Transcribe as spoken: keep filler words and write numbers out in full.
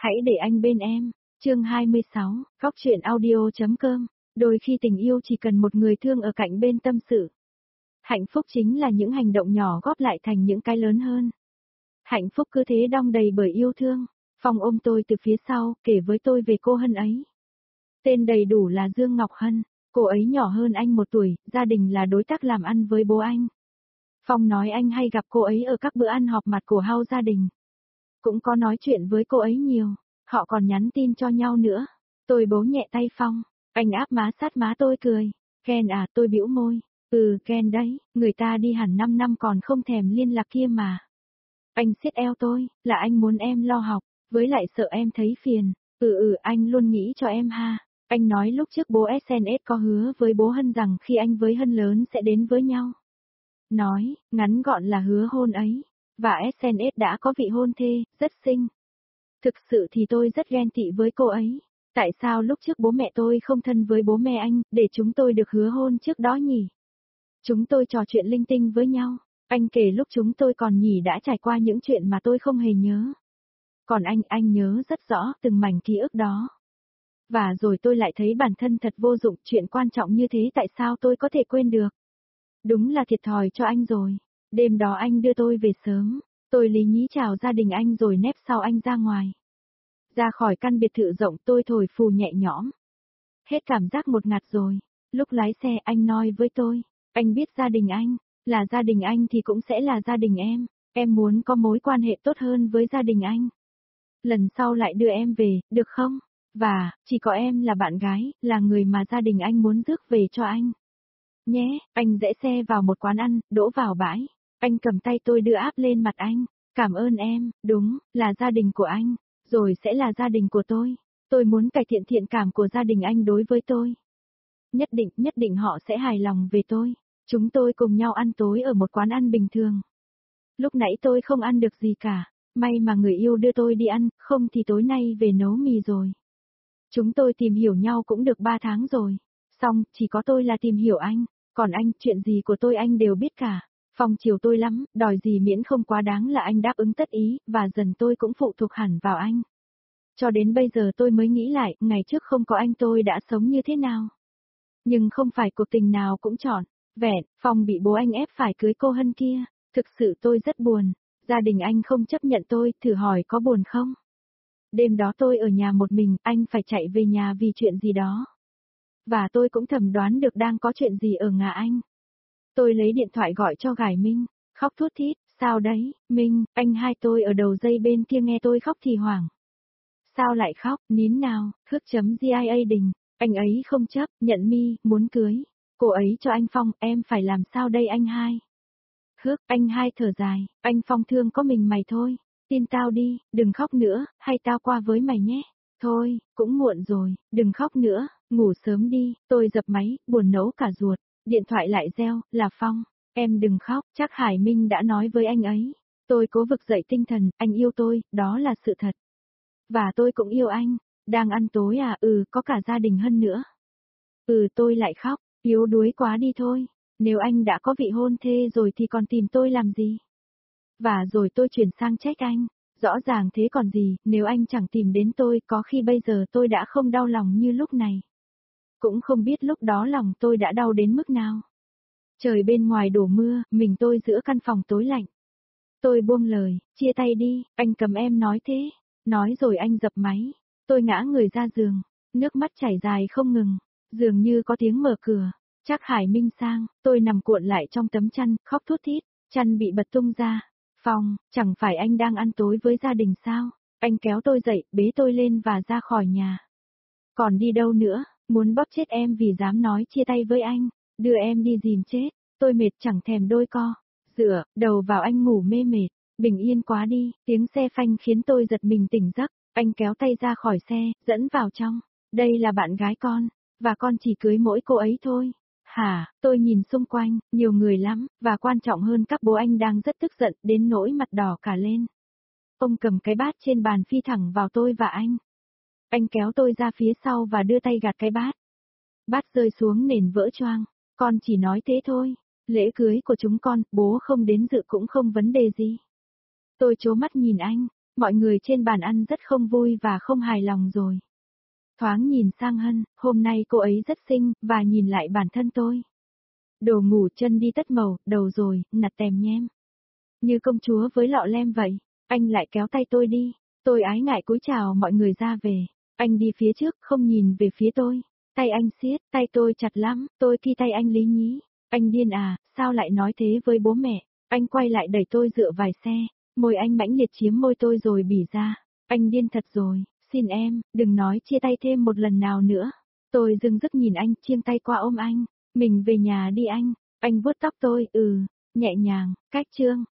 Hãy để anh bên em. Chương hai mươi sáu, góc truyện audio.com. Đôi khi tình yêu chỉ cần một người thương ở cạnh bên tâm sự. Hạnh phúc chính là những hành động nhỏ góp lại thành những cái lớn hơn. Hạnh phúc cứ thế đong đầy bởi yêu thương. Phong ôm tôi từ phía sau, kể với tôi về cô Hân ấy. Tên đầy đủ là Dương Ngọc Hân, cô ấy nhỏ hơn anh một tuổi, gia đình là đối tác làm ăn với bố anh. Phong nói anh hay gặp cô ấy ở các bữa ăn họp mặt của house gia đình. Cũng có nói chuyện với cô ấy nhiều, họ còn nhắn tin cho nhau nữa. Tôi bấu nhẹ tay Phong, anh áp má sát má tôi cười. Ghen à, tôi bĩu môi. Ừ, ghen đấy, người ta đi hẳn năm năm còn không thèm liên lạc kia mà. Anh siết eo tôi, là anh muốn em lo học, với lại sợ em thấy phiền. Ừ ừ, anh luôn nghĩ cho em ha. Anh nói lúc trước bố ét en ét có hứa với bố Hân rằng khi anh với Hân lớn sẽ đến với nhau. Nói, ngắn gọn là hứa hôn ấy. Và ét en ét đã có vị hôn thê, rất xinh. Thực sự thì tôi rất ghen tị với cô ấy. Tại sao lúc trước bố mẹ tôi không thân với bố mẹ anh, để chúng tôi được hứa hôn trước đó nhỉ? Chúng tôi trò chuyện linh tinh với nhau. Anh kể lúc chúng tôi còn nhỉ đã trải qua những chuyện mà tôi không hề nhớ. Còn anh, anh nhớ rất rõ từng mảnh ký ức đó. Và rồi tôi lại thấy bản thân thật vô dụng, chuyện quan trọng như thế tại sao tôi có thể quên được? Đúng là thiệt thòi cho anh rồi. Đêm đó anh đưa tôi về sớm. Tôi lý nhí chào gia đình anh rồi nép sau anh ra ngoài. Ra khỏi căn biệt thự rộng tôi thổi phù nhẹ nhõm. Hết cảm giác một ngạt rồi. Lúc lái xe anh nói với tôi. Anh biết gia đình anh, là gia đình anh thì cũng sẽ là gia đình em. Em muốn có mối quan hệ tốt hơn với gia đình anh. Lần sau lại đưa em về, được không? Và, chỉ có em là bạn gái, là người mà gia đình anh muốn rước về cho anh. Nhé, anh rẽ xe vào một quán ăn, đỗ vào bãi. Anh cầm tay tôi đưa áp lên mặt anh. Cảm ơn em, đúng, là gia đình của anh, rồi sẽ là gia đình của tôi. Tôi muốn cải thiện thiện cảm của gia đình anh đối với tôi. Nhất định, nhất định họ sẽ hài lòng về tôi. Chúng tôi cùng nhau ăn tối ở một quán ăn bình thường. Lúc nãy tôi không ăn được gì cả. May mà người yêu đưa tôi đi ăn, không thì tối nay về nấu mì rồi. Chúng tôi tìm hiểu nhau cũng được ba tháng rồi. Xong, chỉ có tôi là tìm hiểu anh. Còn anh, chuyện gì của tôi anh đều biết cả. Phong chiều tôi lắm, đòi gì miễn không quá đáng là anh đáp ứng tất ý, và dần tôi cũng phụ thuộc hẳn vào anh. Cho đến bây giờ tôi mới nghĩ lại, ngày trước không có anh tôi đã sống như thế nào. Nhưng không phải cuộc tình nào cũng trọn vẹn. Phong bị bố anh ép phải cưới cô Hân kia. Thực sự tôi rất buồn. Gia đình anh không chấp nhận tôi, thử hỏi có buồn không? Đêm đó tôi ở nhà một mình, anh phải chạy về nhà vì chuyện gì đó. Và tôi cũng thầm đoán được đang có chuyện gì ở nhà anh. Tôi lấy điện thoại gọi cho Gải Minh, khóc thút thít, sao đấy, Minh, anh hai tôi ở đầu dây bên kia nghe tôi khóc thì hoảng. Sao lại khóc, nín nào, thước chấm gia đình, anh ấy không chấp, nhận mi, muốn cưới. Cô ấy cho anh Phong, em phải làm sao đây anh hai? Hước, anh hai thở dài, anh Phong thương có mình mày thôi. Tin tao đi, đừng khóc nữa, hay tao qua với mày nhé. Thôi, cũng muộn rồi, đừng khóc nữa, ngủ sớm đi, tôi dập máy, buồn nấu cả ruột. Điện thoại lại reo, là Phong. Em đừng khóc, chắc Hải Minh đã nói với anh ấy. Tôi cố vực dậy tinh thần, anh yêu tôi, đó là sự thật. Và tôi cũng yêu anh. Đang ăn tối à, ừ, có cả gia đình Hân nữa. Ừ, tôi lại khóc, yếu đuối quá đi thôi. Nếu anh đã có vị hôn thê rồi thì còn tìm tôi làm gì? Và rồi tôi chuyển sang trách anh. Rõ ràng thế còn gì, nếu anh chẳng tìm đến tôi, có khi bây giờ tôi đã không đau lòng như lúc này. Cũng không biết lúc đó lòng tôi đã đau đến mức nào. Trời bên ngoài đổ mưa, mình tôi giữa căn phòng tối lạnh. Tôi buông lời, chia tay đi, anh cầm em nói thế. Nói rồi anh dập máy. Tôi ngã người ra giường, nước mắt chảy dài không ngừng. Dường như có tiếng mở cửa. Chắc Hải Minh sang, tôi nằm cuộn lại trong tấm chăn, khóc thút thít, chăn bị bật tung ra. Phong, chẳng phải anh đang ăn tối với gia đình sao? Anh kéo tôi dậy, bế tôi lên và ra khỏi nhà. Còn đi đâu nữa, muốn bóp chết em vì dám nói chia tay với anh, đưa em đi dìm chết, tôi mệt chẳng thèm đôi co. Dựa, đầu vào anh ngủ mê mệt, bình yên quá đi, tiếng xe phanh khiến tôi giật mình tỉnh giấc, anh kéo tay ra khỏi xe, dẫn vào trong. Đây là bạn gái con, và con chỉ cưới mỗi cô ấy thôi. Hả, tôi nhìn xung quanh, nhiều người lắm, và quan trọng hơn các bố anh đang rất tức giận, đến nỗi mặt đỏ cả lên. Ông cầm cái bát trên bàn phi thẳng vào tôi và anh. Anh kéo tôi ra phía sau và đưa tay gạt cái bát. Bát rơi xuống nền vỡ choang, con chỉ nói thế thôi, lễ cưới của chúng con, bố không đến dự cũng không vấn đề gì. Tôi trố mắt nhìn anh, Mọi người trên bàn ăn rất không vui và không hài lòng rồi. Thoáng nhìn sang Hân, hôm nay cô ấy rất xinh, và nhìn lại bản thân tôi. Đồ ngủ chân đi tất màu, đầu rồi, nặt tèm nhem. Như công chúa với lọ lem vậy, anh lại kéo tay tôi đi. Tôi ái ngại cúi chào mọi người ra về. Anh đi phía trước, không nhìn về phía tôi. Tay anh siết, tay tôi chặt lắm, tôi khi tay anh lý nhí. Anh điên à, sao lại nói thế với bố mẹ? Anh quay lại đẩy tôi dựa vài xe, môi anh mãnh liệt chiếm môi tôi rồi bỉ ra. Anh điên thật rồi, xin em, đừng nói chia tay thêm một lần nào nữa. Tôi dưng dứt nhìn anh, chiêng tay qua ôm anh. Mình về nhà đi anh. Anh vuốt tóc tôi, ừ, nhẹ nhàng, cách chương.